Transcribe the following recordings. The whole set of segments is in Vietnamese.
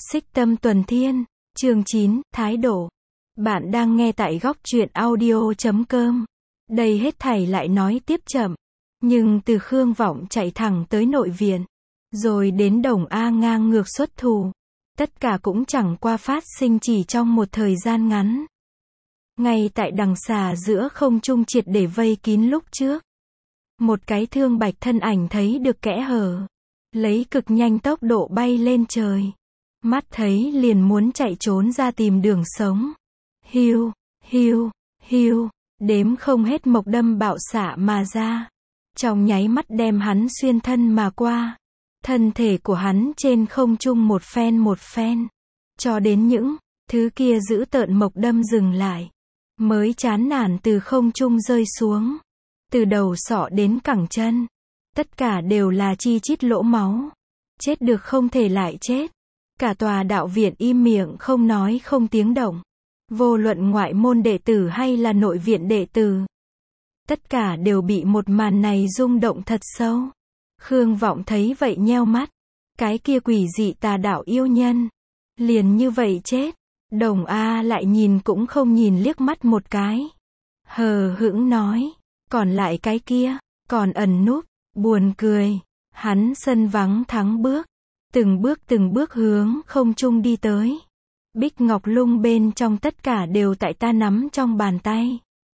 Xích Tâm Tuần Thiên, chương 9, Thái độ. Bạn đang nghe tại góc truyện audio.com. Đây hết thảy lại nói tiếp chậm. Nhưng từ Khương Vọng chạy thẳng tới nội viện. Rồi đến Đồng A ngang ngược xuất thủ. Tất cả cũng chẳng qua phát sinh chỉ trong một thời gian ngắn. Ngay tại đằng xà giữa không trung triệt để vây kín lúc trước. Một cái thương bạch thân ảnh thấy được kẽ hở. Lấy cực nhanh tốc độ bay lên trời. Mắt thấy liền muốn chạy trốn ra tìm đường sống. Hiu, hiu, hiu, đếm không hết mộc đâm bạo xạ mà ra. Trong nháy mắt đem hắn xuyên thân mà qua. Thân thể của hắn trên không trung một phen. Cho đến những thứ kia giữ tợn mộc đâm dừng lại. Mới chán nản từ không trung rơi xuống. Từ đầu sọ đến cẳng chân. Tất cả đều là chi chít lỗ máu. Chết được không thể lại chết. Cả tòa đạo viện im miệng không nói không tiếng động. Vô luận ngoại môn đệ tử hay là nội viện đệ tử. Tất cả đều bị một màn này rung động thật sâu. Khương Vọng thấy vậy nheo mắt. Cái kia quỷ dị tà đạo yêu nhân. Liền như vậy chết. Đồng A lại nhìn cũng không nhìn liếc mắt một cái. Hờ hững nói. Còn lại cái kia, còn ẩn núp, buồn cười. Hắn sân vắng thắng bước. Từng bước hướng không trung đi tới. Bích ngọc lung bên trong tất cả đều tại ta nắm trong bàn tay.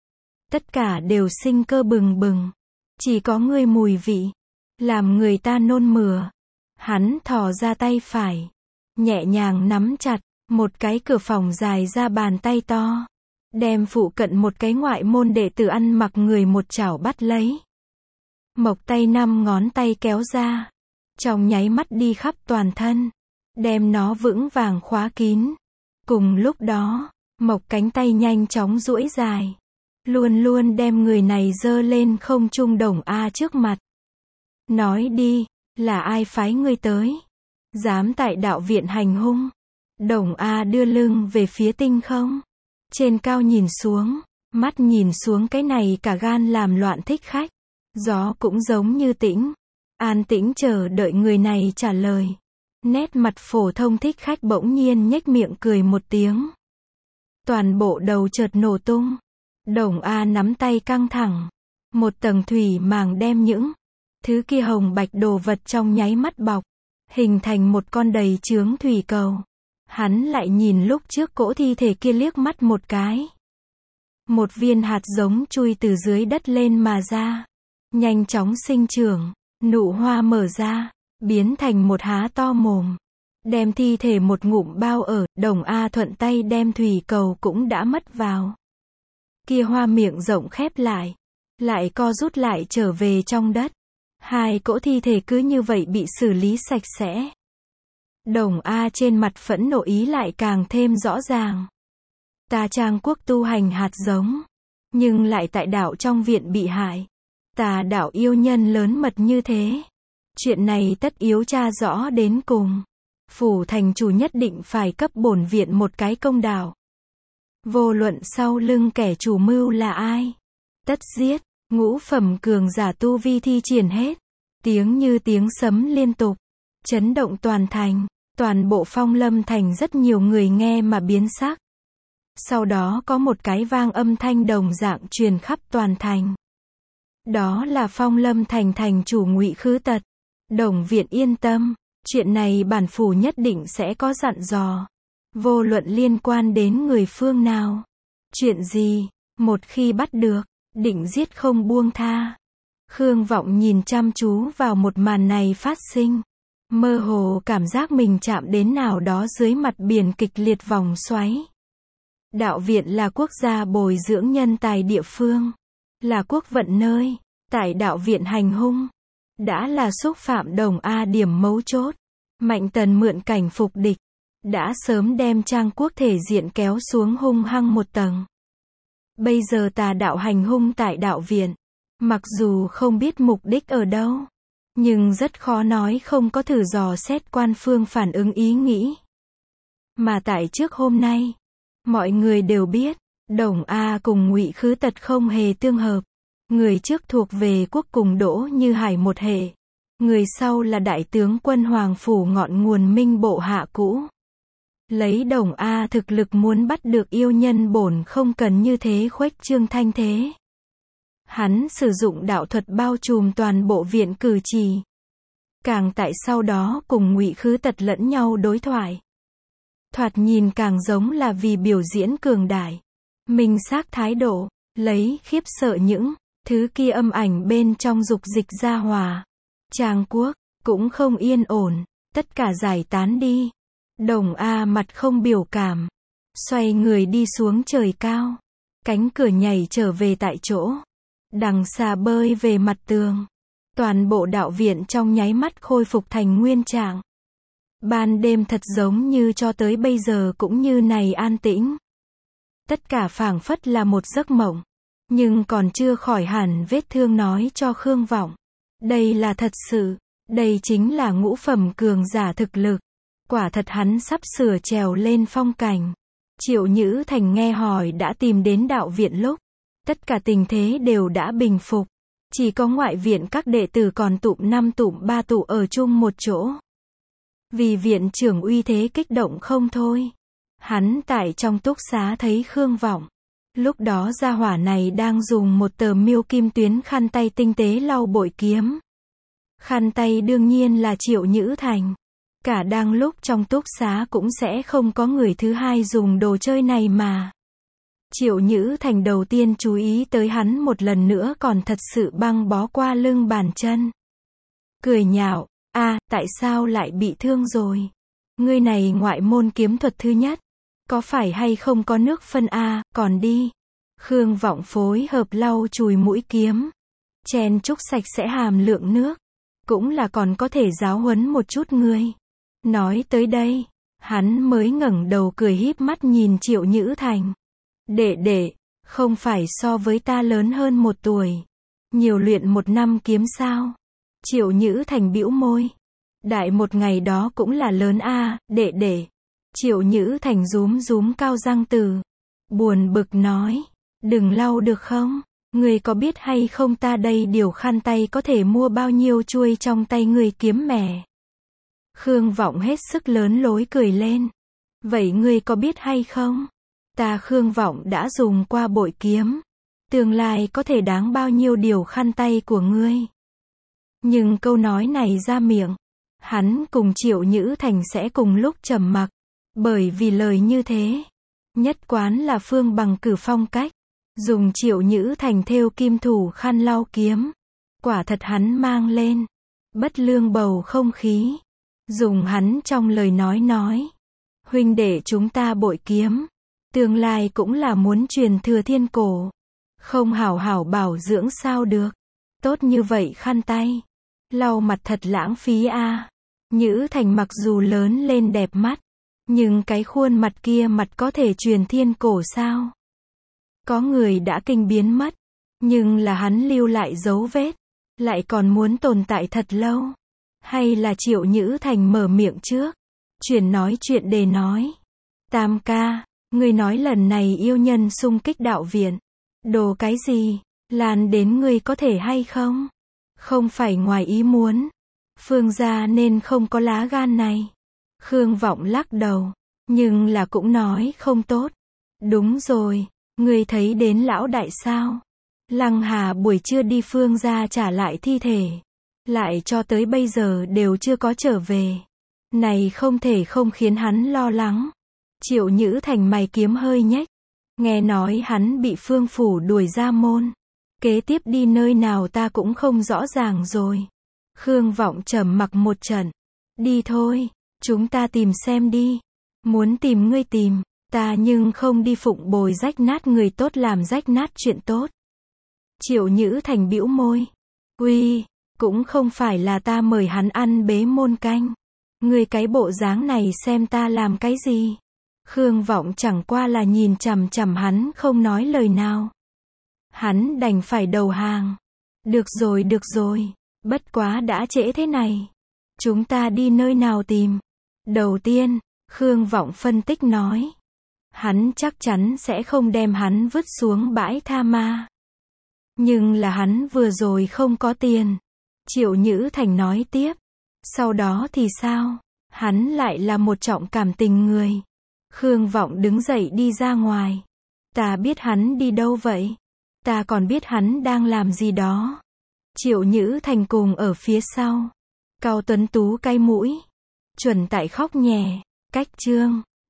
Tất cả đều sinh cơ bừng bừng. Chỉ có ngươi mùi vị. Làm người ta nôn mửa. Hắn thò ra tay phải. Nhẹ nhàng nắm chặt. Một cái cửa phòng dài ra bàn tay to. Đem phụ cận một cái ngoại môn đệ tử ăn mặc người một chảo bắt lấy. Mộc tay 5 ngón tay kéo ra. Trong nháy mắt đi khắp toàn thân. Đem nó vững vàng khóa kín. Cùng lúc đó, Mộc cánh tay nhanh chóng duỗi dài. Luôn luôn đem người này giơ lên không trung Đồng A trước mặt. Nói đi, là ai phái ngươi tới? Dám tại đạo viện hành hung? Đồng A đưa lưng về phía tinh không. Trên cao nhìn xuống, mắt nhìn xuống cái này cả gan làm loạn thích khách. Gió cũng giống như tĩnh. An tĩnh chờ đợi người này trả lời. Nét mặt phổ thông thích khách bỗng nhiên nhếch miệng cười một tiếng. Toàn bộ đầu chợt nổ tung. Đồng A nắm tay căng thẳng. Một tầng thủy màng đem những thứ kia hồng bạch đồ vật trong nháy mắt bọc. Hình thành một con đầy chướng thủy cầu. Hắn lại nhìn lúc trước cỗ thi thể kia liếc mắt một cái. Một viên hạt giống chui từ dưới đất lên mà ra. Nhanh chóng sinh trưởng. Nụ hoa mở ra. Biến thành một há to mồm. Đem thi thể một ngụm bao ở. Đồng A thuận tay đem thủy cầu cũng đã mất vào. Kia hoa miệng rộng khép lại. Lại co rút lại trở về trong đất. Hai cỗ thi thể cứ như vậy bị xử lý sạch sẽ. Đồng A trên mặt phẫn nộ ý lại càng thêm rõ ràng. Ta Trang quốc tu hành hạt giống. Nhưng lại tại đạo trong viện bị hại. Tà đạo yêu nhân lớn mật như thế. Chuyện này tất yếu tra rõ đến cùng. Phủ thành chủ nhất định phải cấp bổn viện một cái công đạo. Vô luận sau lưng kẻ chủ mưu là ai. Tất giết. Ngũ phẩm cường giả tu vi thi triển hết. Tiếng như tiếng sấm liên tục. Chấn động toàn thành. Toàn bộ Phong Lâm thành rất nhiều người nghe mà biến sắc. Sau đó có một cái vang âm thanh đồng dạng truyền khắp toàn thành. Đó là Phong Lâm thành thành chủ Ngụy Khứ Tật. Đồng viện yên tâm, chuyện này bản phủ nhất định sẽ có dặn dò. Vô luận liên quan đến người phương nào. Chuyện gì, một khi bắt được, định giết không buông tha. Khương Vọng nhìn chăm chú vào một màn này phát sinh. Mơ hồ cảm giác mình chạm đến nào đó dưới mặt biển kịch liệt vòng xoáy. Đạo viện là quốc gia bồi dưỡng nhân tài địa phương. Là quốc vận nơi. Tại đạo viện hành hung. Đã là xúc phạm Đồng A điểm mấu chốt. Mạnh Tần mượn cảnh phục địch. Đã sớm đem Trang quốc thể diện kéo xuống hung hăng một tầng. Bây giờ tà đạo hành hung tại đạo viện. Mặc dù không biết mục đích ở đâu. Nhưng rất khó nói không có thử dò xét quan phương phản ứng ý nghĩ. Mà tại trước hôm nay, mọi người đều biết, Đồng A cùng Ngụy Khứ Tật không hề tương hợp. Người trước thuộc về quốc cùng Đỗ Như Hải một hệ. Người sau là đại tướng quân Hoàng Phủ ngọn nguồn Minh bộ hạ cũ. Lấy Đồng A thực lực muốn bắt được yêu nhân bổn không cần như thế khuếch trương thanh thế. Hắn sử dụng đạo thuật bao trùm toàn bộ viện cử trì. Càng tại sau đó cùng Ngụy Khứ Tật lẫn nhau đối thoại. Thoạt nhìn càng giống là vì biểu diễn cường đại. Minh xác thái độ, lấy khiếp sợ những thứ kia âm ảnh bên trong dục dịch ra hòa. Trang quốc, cũng không yên ổn, tất cả giải tán đi. Đồng A mặt không biểu cảm. Xoay người đi xuống trời cao. Cánh cửa nhảy trở về tại chỗ. Đằng xa bơi về mặt tường. Toàn bộ đạo viện trong nháy mắt khôi phục thành nguyên trạng. Ban đêm thật giống như cho tới bây giờ cũng như này an tĩnh. Tất cả phảng phất là một giấc mộng. Nhưng còn chưa khỏi hẳn vết thương nói cho Khương Vọng. Đây là thật sự. Đây chính là ngũ phẩm cường giả thực lực. Quả thật hắn sắp sửa trèo lên phong cảnh. Triệu Nhữ Thành nghe hỏi đã tìm đến đạo viện lúc. Tất cả tình thế đều đã bình phục. Chỉ có ngoại viện các đệ tử còn tụm 5 tụm 3 tụ ở chung một chỗ. Vì viện trưởng uy thế kích động không thôi. Hắn tại trong túc xá thấy Khương Vọng. Lúc đó gia hỏa này đang dùng một tờ miêu kim tuyến khăn tay tinh tế lau bội kiếm. Khăn tay đương nhiên là Triệu Nhữ Thành. Cả đang lúc trong túc xá cũng sẽ không có người thứ hai dùng đồ chơi này mà. Triệu Nhữ Thành đầu tiên chú ý tới hắn một lần nữa còn thật sự băng bó qua lưng bàn chân. Cười nhạo, tại sao lại bị thương rồi? Ngươi này ngoại môn kiếm thuật thứ nhất. Có phải hay không có nước phân còn đi. Khương Vọng phối hợp lau chùi mũi kiếm. Chen chúc sạch sẽ hàm lượng nước. Cũng là còn có thể giáo huấn một chút ngươi. Nói tới đây, hắn mới ngẩng đầu cười híp mắt nhìn Triệu Nhữ Thành. Đệ, không phải so với ta lớn hơn 1 tuổi. Nhiều luyện 1 năm kiếm sao? Triệu Nhữ Thành bĩu môi. Đại một ngày đó cũng là lớn đệ. Triệu Nhữ Thành rúm cao răng từ. Buồn bực nói. Đừng lau được không? Ngươi có biết hay không ta đây điều khăn tay có thể mua bao nhiêu chuôi trong tay ngươi kiếm mẻ? Khương Vọng hết sức lớn lối cười lên. Vậy ngươi có biết hay không? Ta Khương Vọng đã dùng qua bội kiếm. Tương lai có thể đáng bao nhiêu điều khăn tay của ngươi. Nhưng câu nói này ra miệng. Hắn cùng Triệu Nhữ Thành sẽ cùng lúc trầm mặc. Bởi vì lời như thế. Nhất quán là Phương Bằng cử phong cách. Dùng Triệu Nhữ Thành thêu kim thủ khăn lau kiếm. Quả thật hắn mang lên. Bất lương bầu không khí. Dùng hắn trong lời nói. Huynh đệ chúng ta bội kiếm. Tương lai cũng là muốn truyền thừa thiên cổ. Không hảo hảo bảo dưỡng sao được. Tốt như vậy khăn tay. Lau mặt thật lãng phí Nhữ Thành mặc dù lớn lên đẹp mắt. Nhưng cái khuôn mặt kia mặt có thể truyền thiên cổ sao? Có người đã kinh biến mất. Nhưng là hắn lưu lại dấu vết. Lại còn muốn tồn tại thật lâu. Hay là Triệu Nhữ Thành mở miệng trước. Chuyển nói chuyện để nói. Tam ca, ngươi nói lần này yêu nhân xung kích đạo viện. Đồ cái gì? Lan đến ngươi có thể hay không? Không phải ngoài ý muốn. Phương gia nên không có lá gan này. Khương Vọng lắc đầu. Nhưng là cũng nói không tốt. Đúng rồi, ngươi thấy đến lão đại sao? Lăng Hà buổi trưa đi Phương gia trả lại thi thể. Lại cho tới bây giờ đều chưa có trở về. Này không thể không khiến hắn lo lắng. Triệu Nhữ Thành mày kiếm hơi nhếch. Nghe nói hắn bị Phương phủ đuổi ra môn. Kế tiếp đi nơi nào ta cũng không rõ ràng rồi. Khương Vọng trầm mặc một trận. Đi thôi, chúng ta tìm xem đi. Muốn tìm ngươi tìm, ta nhưng không đi phụng bồi rách nát người tốt làm rách nát chuyện tốt. Triệu Nhữ Thành bĩu môi. Uy, cũng không phải là ta mời hắn ăn bế môn canh. Ngươi cái bộ dáng này xem ta làm cái gì? Khương Vọng chẳng qua là nhìn chằm chằm hắn không nói lời nào. Hắn đành phải đầu hàng. Được rồi, bất quá đã trễ thế này. Chúng ta đi nơi nào tìm? Đầu tiên, Khương Vọng phân tích nói. Hắn chắc chắn sẽ không đem hắn vứt xuống bãi tha ma. Nhưng là hắn vừa rồi không có tiền. Triệu Nhữ Thành nói tiếp. Sau đó thì sao? Hắn lại là một trọng cảm tình người. Khương Vọng đứng dậy đi ra ngoài. Ta biết hắn đi đâu vậy? Ta còn biết hắn đang làm gì đó. Triệu Nhữ Thành cùng ở phía sau. Cao Tuấn Tú cay mũi. Chuẩn tại khóc nhè. Cách chương.